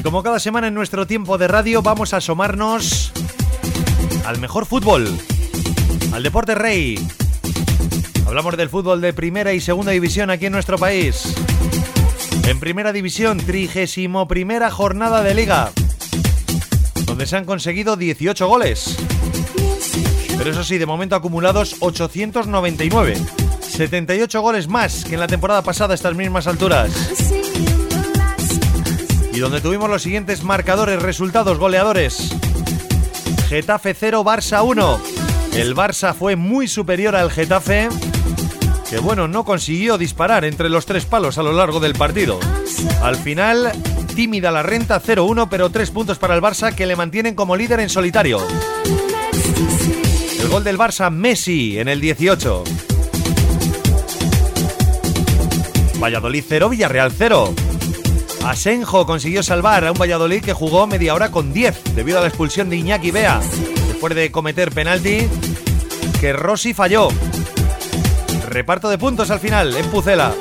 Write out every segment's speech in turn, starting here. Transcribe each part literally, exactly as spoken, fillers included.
Y como cada semana en nuestro tiempo de radio vamos a asomarnos al mejor fútbol, al deporte rey. Hablamos del fútbol de primera y segunda división aquí en nuestro país. En primera división, trigésimo primera jornada de liga, donde se han conseguido dieciocho goles. Pero eso sí, de momento acumulados ochocientos noventa y nueve. setenta y ocho goles más que en la temporada pasada a estas mismas alturas. Y donde tuvimos los siguientes marcadores, resultados, goleadores. Getafe cero, Barça uno. El Barça fue muy superior al Getafe, que bueno, no consiguió disparar entre los tres palos a lo largo del partido. Al final, tímida la renta, cero uno, pero tres puntos para el Barça, que le mantienen como líder en solitario. El gol del Barça, Messi, en el dieciocho. Valladolid cero, Villarreal cero. Asenjo consiguió salvar a un Valladolid que jugó media hora con diez debido a la expulsión de Iñaki Bea después de cometer penalti que Rossi falló. Reparto de puntos al final en Pucela.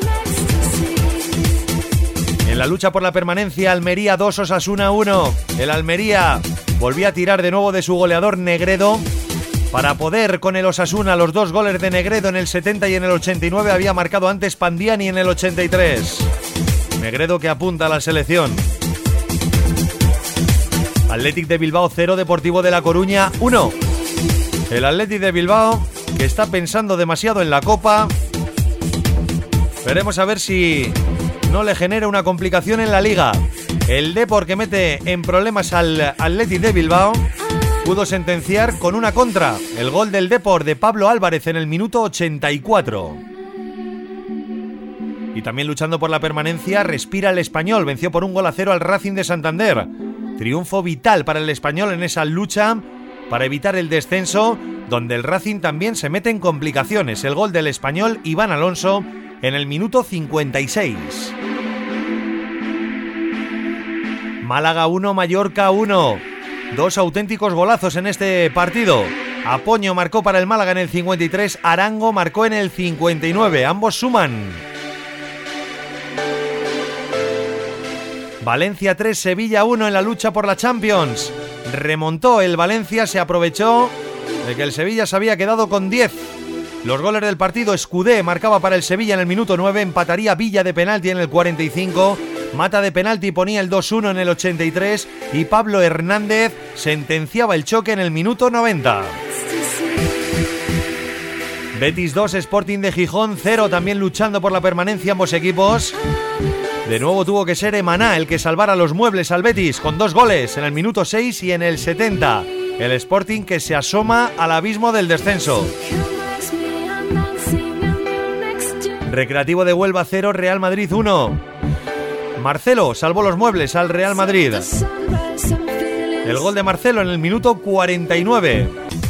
En la lucha por la permanencia, Almería dos, Osasuna uno. El Almería volvía a tirar de nuevo de su goleador Negredo para poder con el Osasuna. Los dos goles de Negredo en el setenta y en el ochenta y nueve. Había marcado antes Pandiani en el ochenta y tres. Negredo que apunta a la selección. Athletic de Bilbao cero, Deportivo de La Coruña uno. El Athletic de Bilbao, que está pensando demasiado en la Copa. Veremos a ver si no le genera una complicación en la Liga. El Depor, que mete en problemas al Athletic de Bilbao, pudo sentenciar con una contra. El gol del Depor de Pablo Álvarez en el minuto ochenta y cuatro. Y también luchando por la permanencia, respira el Español. Venció por un gol a cero al Racing de Santander. Triunfo vital para el Español en esa lucha para evitar el descenso, donde el Racing también se mete en complicaciones. El gol del Español, Iván Alonso, en el minuto cincuenta y seis. Málaga uno, Mallorca uno. Dos auténticos golazos en este partido. Apoño marcó para el Málaga en el cincuenta y tres, Arango marcó en el cincuenta y nueve. Ambos suman. Valencia tres, Sevilla uno en la lucha por la Champions. Remontó el Valencia, se aprovechó de que el Sevilla se había quedado con diez. Los goles del partido, Escudé marcaba para el Sevilla en el minuto nueve, empataría Villa de penalti en el cuarenta y cinco, Mata de penalti ponía el dos uno en el ochenta y tres y Pablo Hernández sentenciaba el choque en el minuto noventa. Betis dos, Sporting de Gijón cero, también luchando por la permanencia ambos equipos. De nuevo tuvo que ser Emaná el que salvara los muebles al Betis con dos goles en el minuto seis y en el setenta. El Sporting que se asoma al abismo del descenso. Recreativo de Huelva cero, Real Madrid uno. Marcelo salvó los muebles al Real Madrid. El gol de Marcelo en el minuto cuarenta y nueve.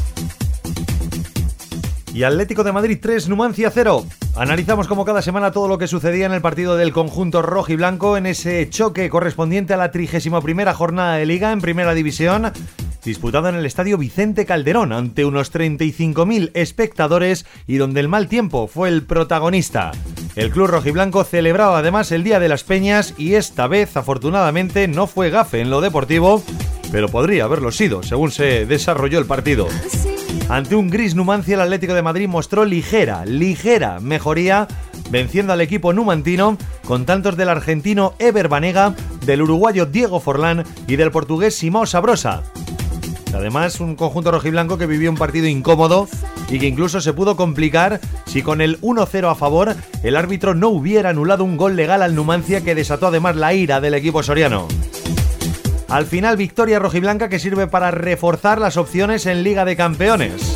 Y Atlético de Madrid tres, Numancia cero. Analizamos como cada semana todo lo que sucedía en el partido del conjunto rojiblanco en ese choque correspondiente a la trigésima primera jornada de Liga en Primera División, disputado en el estadio Vicente Calderón ante unos treinta y cinco mil espectadores y donde el mal tiempo fue el protagonista. El club rojiblanco celebraba además el Día de las Peñas y esta vez afortunadamente no fue gafe en lo deportivo, pero podría haberlo sido según se desarrolló el partido. Ante un gris Numancia, el Atlético de Madrid mostró ligera, ligera mejoría, venciendo al equipo numantino con tantos del argentino Ever Banega, del uruguayo Diego Forlán y del portugués Simão Sabrosa. Además, un conjunto rojiblanco que vivió un partido incómodo y que incluso se pudo complicar si con el uno cero a favor el árbitro no hubiera anulado un gol legal al Numancia que desató además la ira del equipo soriano. Al final, victoria rojiblanca que sirve para reforzar las opciones en Liga de Campeones.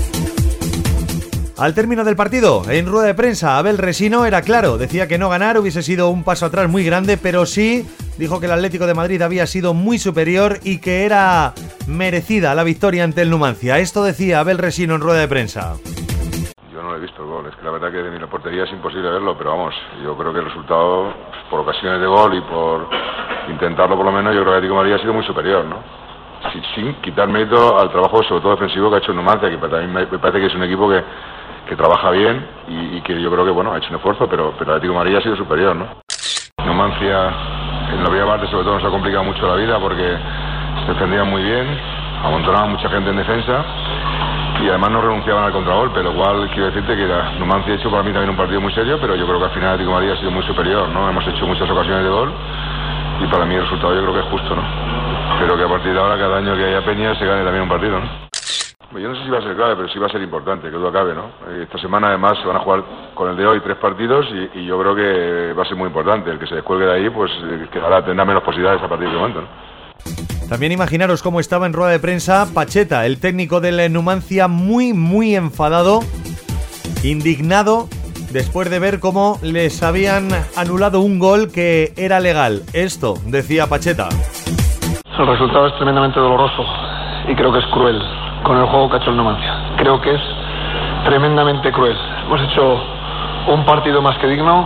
Al término del partido, en rueda de prensa, Abel Resino era claro, decía que no ganar hubiese sido un paso atrás muy grande, pero sí dijo que el Atlético de Madrid había sido muy superior y que era merecida la victoria ante el Numancia. Esto decía Abel Resino en rueda de prensa. Yo no he visto el gol, es que la verdad que de la portería es imposible verlo, pero vamos, yo creo que el resultado, por ocasiones de gol y por intentarlo por lo menos, yo creo que el Atlético de Madrid ha sido muy superior, ¿no? Sin, sin quitar mérito al trabajo, sobre todo defensivo, que ha hecho el Numancia, que también me parece que es un equipo que, que trabaja bien y, y que yo creo que, bueno, ha hecho un esfuerzo, pero, pero el Atlético de Madrid ha sido superior, ¿no? Numancia En la primera parte sobre todo nos ha complicado mucho la vida porque se defendían muy bien, amontonaban mucha gente en defensa y además no renunciaban al contragolpe, lo cual quiero decirte que la Numancia ha hecho para mí también un partido muy serio, pero yo creo que al final Atlético de Madrid ha sido muy superior, ¿no? Hemos hecho muchas ocasiones de gol y para mí el resultado yo creo que es justo, ¿no? Pero que a partir de ahora cada año que haya Peña se gane también un partido, ¿no? Yo no sé si va a ser clave, pero sí va a ser importante, que duda cabe, ¿no? Esta semana además se van a jugar con el de hoy tres partidos y, y yo creo que va a ser muy importante. El que se descuelgue de ahí, pues quedará, tendrá menos posibilidades a partir de ese momento, ¿no? También imaginaros cómo estaba en rueda de prensa Pacheta, el técnico del Numancia, muy, muy enfadado, indignado, después de ver cómo les habían anulado un gol que era legal. Esto decía Pacheta. El resultado es tremendamente doloroso y creo que es cruel con el juego que ha hecho el Numancia. Creo que es tremendamente cruel. Hemos hecho un partido más que digno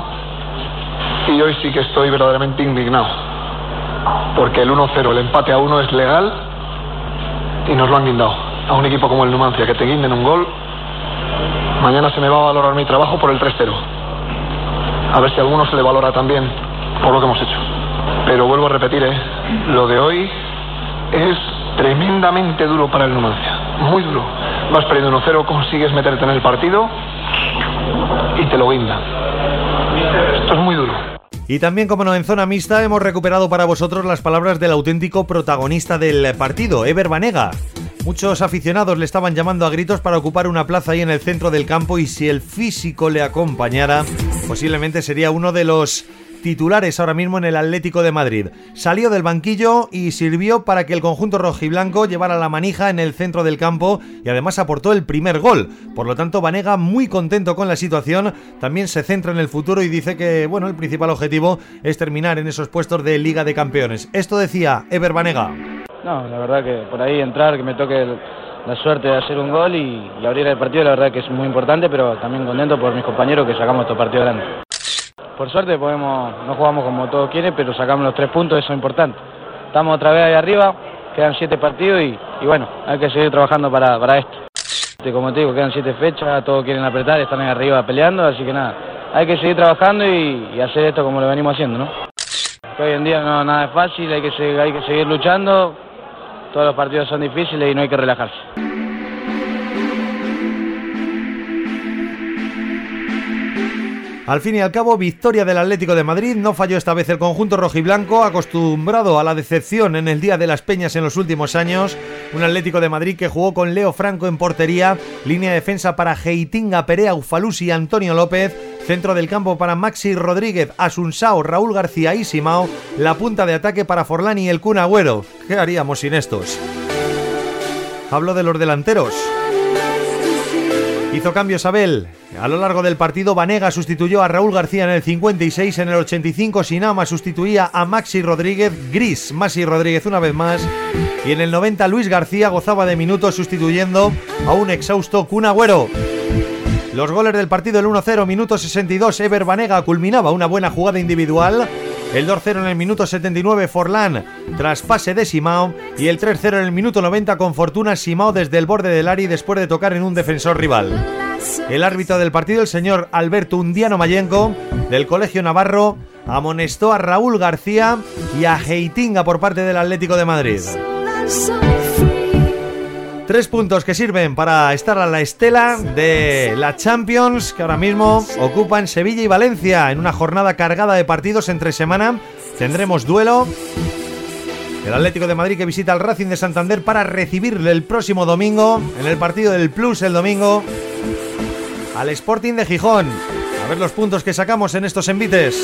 y hoy sí que estoy verdaderamente indignado porque el uno cero, el empate a uno es legal y nos lo han guindado. A un equipo como el Numancia que te guinden un gol, mañana se me va a valorar mi trabajo por el tres cero. A ver si a alguno se le valora también por lo que hemos hecho. Pero vuelvo a repetir, ¿eh? Lo de hoy es tremendamente duro para el Numancia, muy duro. Vas perdiendo uno cero, consigues meterte en el partido y te lo guindan. Esto es muy duro. Y también, como no, en zona mixta hemos recuperado para vosotros las palabras del auténtico protagonista del partido, Ever Banega. Muchos aficionados le estaban llamando a gritos para ocupar una plaza ahí en el centro del campo y si el físico le acompañara, posiblemente sería uno de los titulares ahora mismo en el Atlético de Madrid. Salió del banquillo y sirvió para que el conjunto rojiblanco llevara la manija en el centro del campo y además aportó el primer gol. Por lo tanto, Banega, muy contento con la situación, también se centra en el futuro y dice que, bueno, el principal objetivo es terminar en esos puestos de Liga de Campeones. Esto decía Ever Banega. No, la verdad que por ahí entrar, que me toque el, la suerte de hacer un gol y, y abrir el partido, la verdad que es muy importante, pero también contento por mis compañeros que sacamos estos partidos grandes. Por suerte podemos, no jugamos como todos quieren, pero sacamos los tres puntos, eso es importante. Estamos otra vez ahí arriba, quedan siete partidos y, y bueno, hay que seguir trabajando para, para esto. Como te digo, quedan siete fechas, todos quieren apretar, están ahí arriba peleando, así que nada, hay que seguir trabajando y, y hacer esto como lo venimos haciendo, ¿no? Que hoy en día no nada es fácil, hay que, seguir, hay que seguir luchando, todos los partidos son difíciles y no hay que relajarse. Al fin y al cabo, victoria del Atlético de Madrid. No falló esta vez el conjunto rojiblanco, acostumbrado a la decepción en el Día de las Peñas en los últimos años. Un Atlético de Madrid que jugó con Leo Franco en portería, línea de defensa para Heitinga, Perea, Ufalusi y Antonio López, centro del campo para Maxi Rodríguez, Asunsao, Raúl García y Simao, la punta de ataque para Forlán y el Kun Agüero. ¿Qué haríamos sin estos? Hablo de los delanteros. Hizo cambios Abel. A lo largo del partido, Banega sustituyó a Raúl García en el cincuenta y seis, en el ochenta y cinco Sinama sustituía a Maxi Rodríguez, Gris, Maxi Rodríguez una vez más, y en el noventa Luis García gozaba de minutos sustituyendo a un exhausto Kun Agüero. Los goles del partido: el uno cero, minuto sesenta y dos, Ever Banega culminaba una buena jugada individual, el dos cero en el minuto setenta y nueve, Forlán tras pase de Simao, y el tres cero en el minuto noventa con fortuna Simao desde el borde del área después de tocar en un defensor rival. El árbitro del partido, el señor Alberto Undiano Mayenco, del Colegio Navarro, amonestó a Raúl García y a Heitinga por parte del Atlético de Madrid. Tres puntos que sirven para estar a la estela de la Champions, que ahora mismo ocupan Sevilla y Valencia. En una jornada cargada de partidos entre semana tendremos duelo. El Atlético de Madrid que visita al Racing de Santander para recibirle el próximo domingo, en el partido del Plus el domingo, al Sporting de Gijón. A ver los puntos que sacamos en estos envites.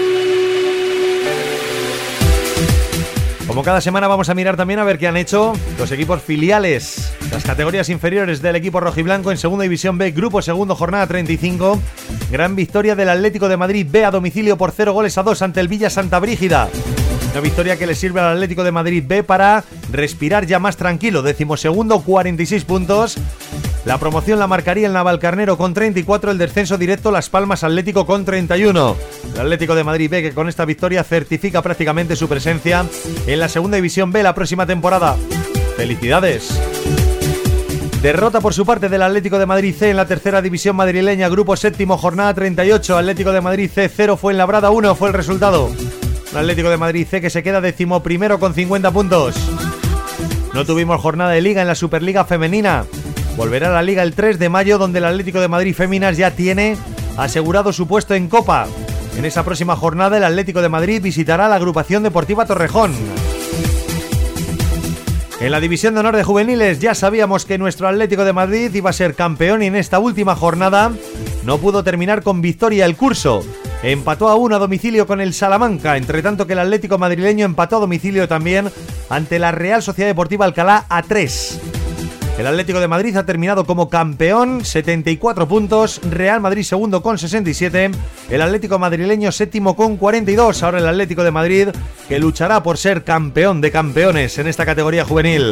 Como cada semana vamos a mirar también a ver qué han hecho los equipos filiales, las categorías inferiores del equipo rojiblanco en Segunda División B, Grupo Segundo, jornada treinta y cinco. Gran victoria del Atlético de Madrid B a domicilio por cero goles a dos ante el Villa Santa Brígida. Una victoria que le sirve al Atlético de Madrid B para respirar ya más tranquilo. Decimosegundo, cuarenta y seis puntos. La promoción la marcaría el Navalcarnero con treinta y cuatro, el descenso directo Las Palmas Atlético con treinta y uno. El Atlético de Madrid B que con esta victoria certifica prácticamente su presencia en la Segunda División B la próxima temporada. ¡Felicidades! Derrota por su parte del Atlético de Madrid C en la Tercera División madrileña, Grupo Séptimo, jornada treinta y ocho. Atlético de Madrid C cero, Fuenlabrada uno fue el resultado. Un Atlético de Madrid C que se queda decimoprimero con cincuenta puntos. No tuvimos jornada de Liga en la Superliga Femenina. Volverá a la Liga el tres de mayo, donde el Atlético de Madrid Féminas ya tiene asegurado su puesto en Copa. En esa próxima jornada el Atlético de Madrid visitará la Agrupación Deportiva Torrejón. En la División de Honor de Juveniles ya sabíamos que nuestro Atlético de Madrid iba a ser campeón y en esta última jornada no pudo terminar con victoria el curso. Empató a uno a domicilio con el Salamanca, entre tanto que el Atlético madrileño empató a domicilio también ante la Real Sociedad Deportiva Alcalá a tres. El Atlético de Madrid ha terminado como campeón, setenta y cuatro puntos, Real Madrid segundo con sesenta y siete, el Atlético madrileño séptimo con cuarenta y dos, ahora el Atlético de Madrid que luchará por ser campeón de campeones en esta categoría juvenil.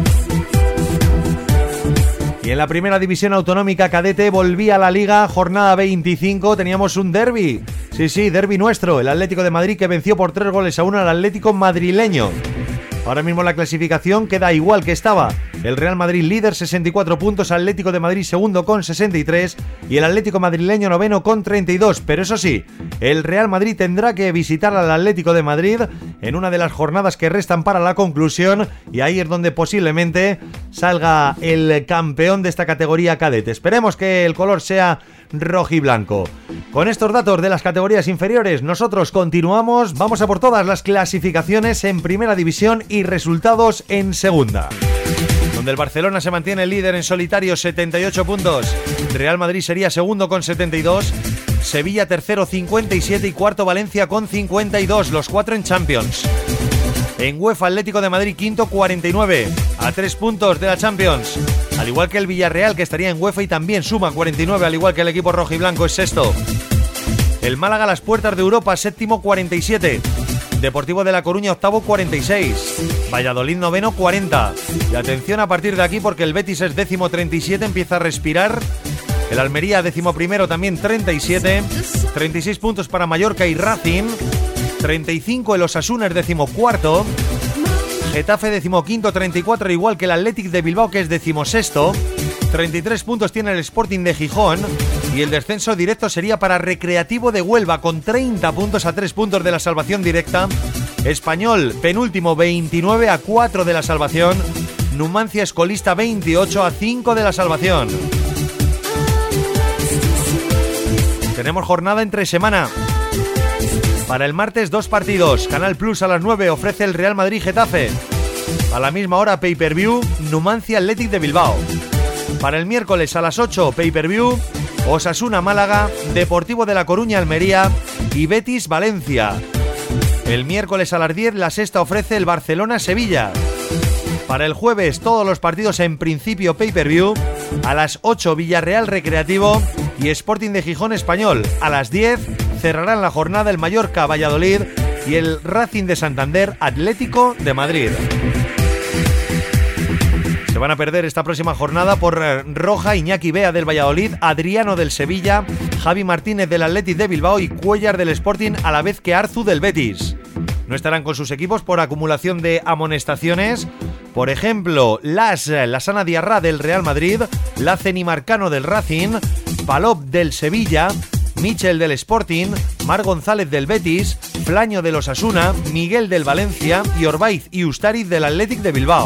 Y en la primera división autonómica cadete volvía a la Liga, jornada veinticinco, teníamos un derbi, sí, sí, derbi nuestro, el Atlético de Madrid que venció por tres goles a uno al Atlético madrileño. Ahora mismo la clasificación queda igual que estaba. El Real Madrid líder, sesenta y cuatro puntos, Atlético de Madrid segundo con sesenta y tres y el Atlético madrileño noveno con treinta y dos. Pero eso sí, el Real Madrid tendrá que visitar al Atlético de Madrid en una de las jornadas que restan para la conclusión y ahí es donde posiblemente salga el campeón de esta categoría cadete. Esperemos que el color sea rojiblanco. Con estos datos de las categorías inferiores, nosotros continuamos, vamos a por todas las clasificaciones en primera división y resultados en segunda, donde el Barcelona se mantiene líder en solitario, setenta y ocho puntos, Real Madrid sería segundo con setenta y dos, Sevilla tercero cincuenta y siete y cuarto Valencia con cincuenta y dos, los cuatro en Champions. En UEFA Atlético de Madrid quinto cuarenta y nueve, a tres puntos de la Champions, al igual que el Villarreal que estaría en UEFA y también suma cuarenta y nueve, al igual que el equipo rojiblanco es sexto. El Málaga a las puertas de Europa, séptimo cuarenta y siete, Deportivo de La Coruña octavo cuarenta y seis, Valladolid noveno cuarenta. Y atención a partir de aquí porque el Betis es décimo treinta y siete, empieza a respirar. El Almería décimo primero también treinta y siete, treinta y seis puntos para Mallorca y Racing, treinta y cinco el Osasuna es décimo cuarto, Getafe décimo quinto treinta y cuatro igual que el Athletic de Bilbao que es décimo sexto, treinta y tres puntos tiene el Sporting de Gijón y el descenso directo sería para Recreativo de Huelva con treinta puntos a tres puntos de la salvación directa. Español penúltimo veintinueve a cuatro de la salvación, Numancia escolista veintiocho a cinco de la salvación. Tenemos jornada entre semana. Para el martes dos partidos, Canal Plus a las nueve ofrece el Real Madrid Getafe. A la misma hora pay-per-view, Numancia Athletic de Bilbao. Para el miércoles a las ocho pay-per-view, Osasuna Málaga, Deportivo de La Coruña Almería y Betis Valencia. El miércoles a las diez la sexta ofrece el Barcelona Sevilla. Para el jueves todos los partidos en principio pay-per-view, a las ocho Villarreal Recreativo y Sporting de Gijón Español. A las diez cerrarán la jornada el Mallorca Valladolid y el Racing de Santander Atlético de Madrid. Se van a perder esta próxima jornada por roja Iñaki Bea del Valladolid, Adriano del Sevilla, Javi Martínez del Athletic de Bilbao y Cuellar del Sporting, a la vez que Arzu del Betis. No estarán con sus equipos por acumulación de amonestaciones. Por ejemplo, Las, Lasana Diarra del Real Madrid, Laceni Marcano del Racing, Palop del Sevilla, Michel del Sporting, Mar González del Betis, Flaño del Osasuna, Miguel del Valencia y Orbaiz y Ustariz del Athletic de Bilbao.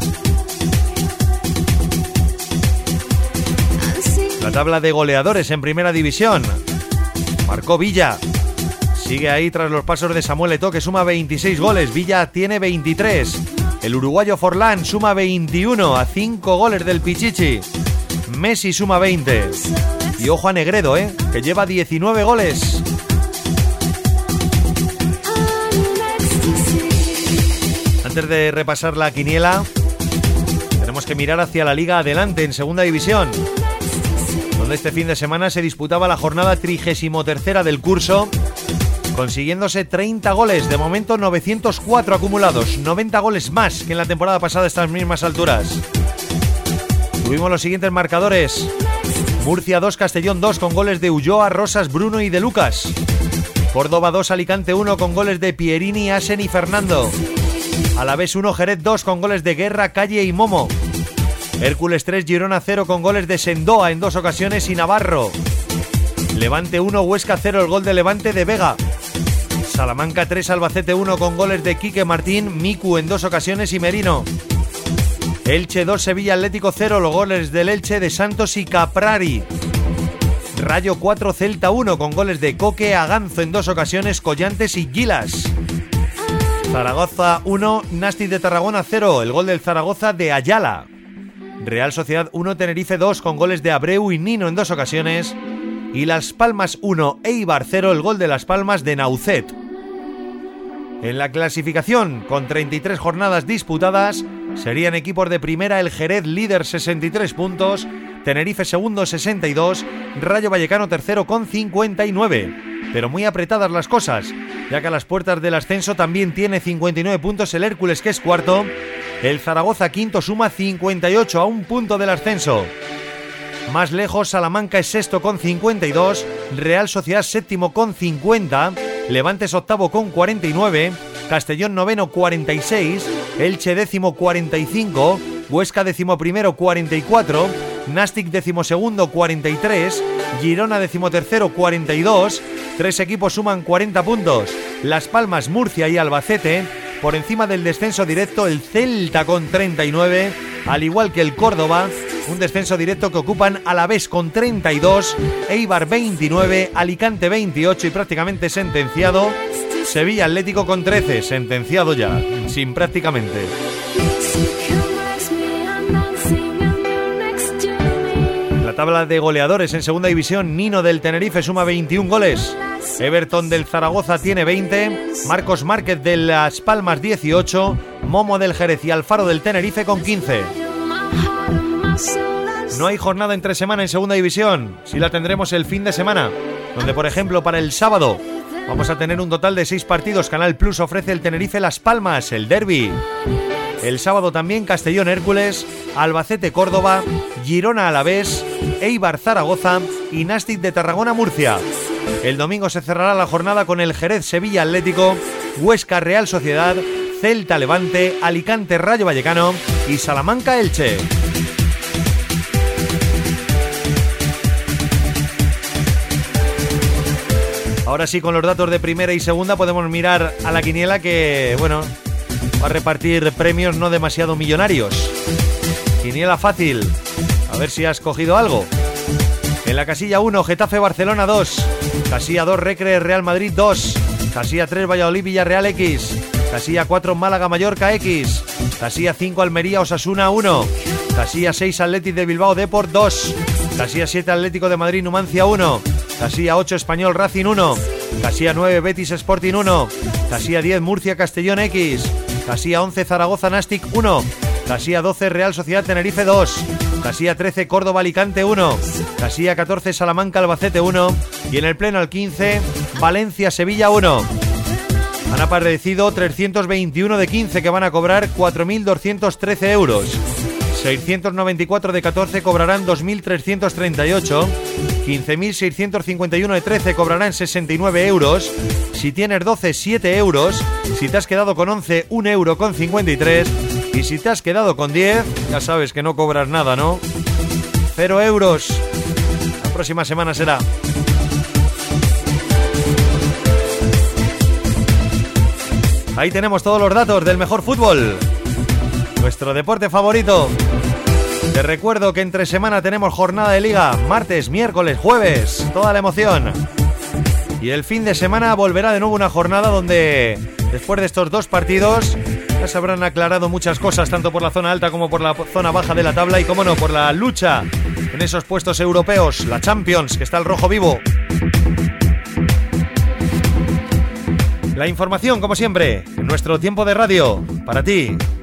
La tabla de goleadores en primera división. Marcó Villa. Sigue ahí tras los pasos de Samuel Eto'o, que suma veintiséis goles. Villa tiene veintitrés. El uruguayo Forlán suma veintiuno a cinco goles del Pichichi. Messi suma veinte. Y ojo a Negredo, ¿eh? que lleva diecinueve goles. Antes de repasar la quiniela, tenemos que mirar hacia la Liga Adelante en segunda división, donde este fin de semana se disputaba la jornada trigésimo tercera del curso, consiguiéndose treinta goles, de momento novecientos cuatro acumulados, noventa goles más que en la temporada pasada a estas mismas alturas. Tuvimos los siguientes marcadores: Murcia dos, Castellón dos con goles de Ulloa, Rosas, Bruno y de Lucas. Córdoba dos, Alicante uno con goles de Pierini, Asen y Fernando. Alavés uno, Jerez dos con goles de Guerra, Calle y Momo. Hércules tres, Girona cero con goles de Sendoa en dos ocasiones y Navarro. Levante uno, Huesca cero, el gol de Levante de Vega. Salamanca tres, Albacete uno con goles de Quique Martín, Miku en dos ocasiones y Merino. Elche dos, Sevilla Atlético cero, los goles del Elche de Santos y Caprari. Rayo cuatro, Celta uno con goles de Coque, Aganzo en dos ocasiones, Collantes y Gilas. Zaragoza uno, Nastic de Tarragona cero, el gol del Zaragoza de Ayala. Real Sociedad uno, Tenerife dos con goles de Abreu y Nino en dos ocasiones. Y Las Palmas uno, Eibar cero, el gol de Las Palmas de Naucet. En la clasificación, con treinta y tres jornadas disputadas, serían equipos de primera el Jerez líder sesenta y tres puntos, Tenerife segundo sesenta y dos, Rayo Vallecano tercero con cincuenta y nueve. Pero muy apretadas las cosas, ya que a las puertas del ascenso también tiene cincuenta y nueve puntos el Hércules, que es cuarto. El Zaragoza quinto suma cincuenta y ocho, a un punto del ascenso. Más lejos, Salamanca es sexto con cincuenta y dos, Real Sociedad séptimo con cincuenta, Levante es octavo con cuarenta y nueve, Castellón noveno cuarenta y seis, Elche décimo cuarenta y cinco, Huesca décimo primero cuarenta y cuatro, Nastic décimo segundo cuarenta y tres, Girona décimo tercero cuarenta y dos, tres equipos suman cuarenta puntos, Las Palmas, Murcia y Albacete. Por encima del descenso directo el Celta con treinta y nueve, al igual que el Córdoba, un descenso directo que ocupan Alavés con treinta y dos, Eibar veintinueve, Alicante veintiocho y prácticamente sentenciado, Sevilla Atlético con trece, sentenciado ya, sin prácticamente. La tabla de goleadores en segunda división, Nino del Tenerife suma veintiún goles, Everton del Zaragoza tiene veinte, Marcos Márquez de Las Palmas dieciocho, Momo del Jerez y Alfaro del Tenerife con quince. No hay jornada entre semana en segunda división, sí la tendremos el fin de semana, donde por ejemplo para el sábado vamos a tener un total de seis partidos. Canal Plus ofrece el Tenerife Las Palmas, el derbi. El sábado también Castellón Hércules, Albacete Córdoba, Girona Alavés, Eibar Zaragoza y Nastic de Tarragona Murcia. El domingo se cerrará la jornada con el Jerez Sevilla Atlético, Huesca Real Sociedad, Celta Levante, Alicante Rayo Vallecano y Salamanca Elche. Ahora sí, con los datos de primera y segunda podemos mirar a la quiniela que, bueno, va a repartir premios no demasiado millonarios. Quiniela fácil, a ver si has cogido algo. En la casilla uno, Getafe Barcelona dos, casilla dos, Recre Real Madrid dos, casilla tres, Valladolid Villarreal X, casilla cuatro, Málaga Mallorca X, casilla cinco, Almería Osasuna uno, casilla seis, Athletic de Bilbao Deport dos, casilla siete, Atlético de Madrid Numancia uno, casilla ocho, Español Racing uno, casilla nueve, Betis Sporting uno, casilla diez, Murcia Castellón X, casilla once, Zaragoza Nastic uno, casilla doce, Real Sociedad Tenerife dos, casilla trece, Córdoba Alicante uno, casilla catorce, Salamanca Albacete uno y en el pleno al quince, Valencia Sevilla uno. Han aparecido trescientos veintiuno de quince, que van a cobrar cuatro mil doscientos trece euros. seiscientos noventa y cuatro de catorce cobrarán dos mil trescientos treinta y ocho. quince mil seiscientos cincuenta y uno de trece cobrarán sesenta y nueve euros. Si tienes doce, siete euros. Si te has quedado con once, un euro con cincuenta y tres. Y si te has quedado con diez, ya sabes que no cobras nada, ¿no? cero euros. La próxima semana será. Ahí tenemos todos los datos del mejor fútbol, nuestro deporte favorito. Te recuerdo que entre semana tenemos jornada de liga, martes, miércoles, jueves, toda la emoción. Y el fin de semana volverá de nuevo una jornada donde, después de estos dos partidos, ya se habrán aclarado muchas cosas, tanto por la zona alta como por la zona baja de la tabla y, como no, por la lucha en esos puestos europeos, la Champions, que está el rojo vivo. La información, como siempre, en nuestro tiempo de radio, para ti.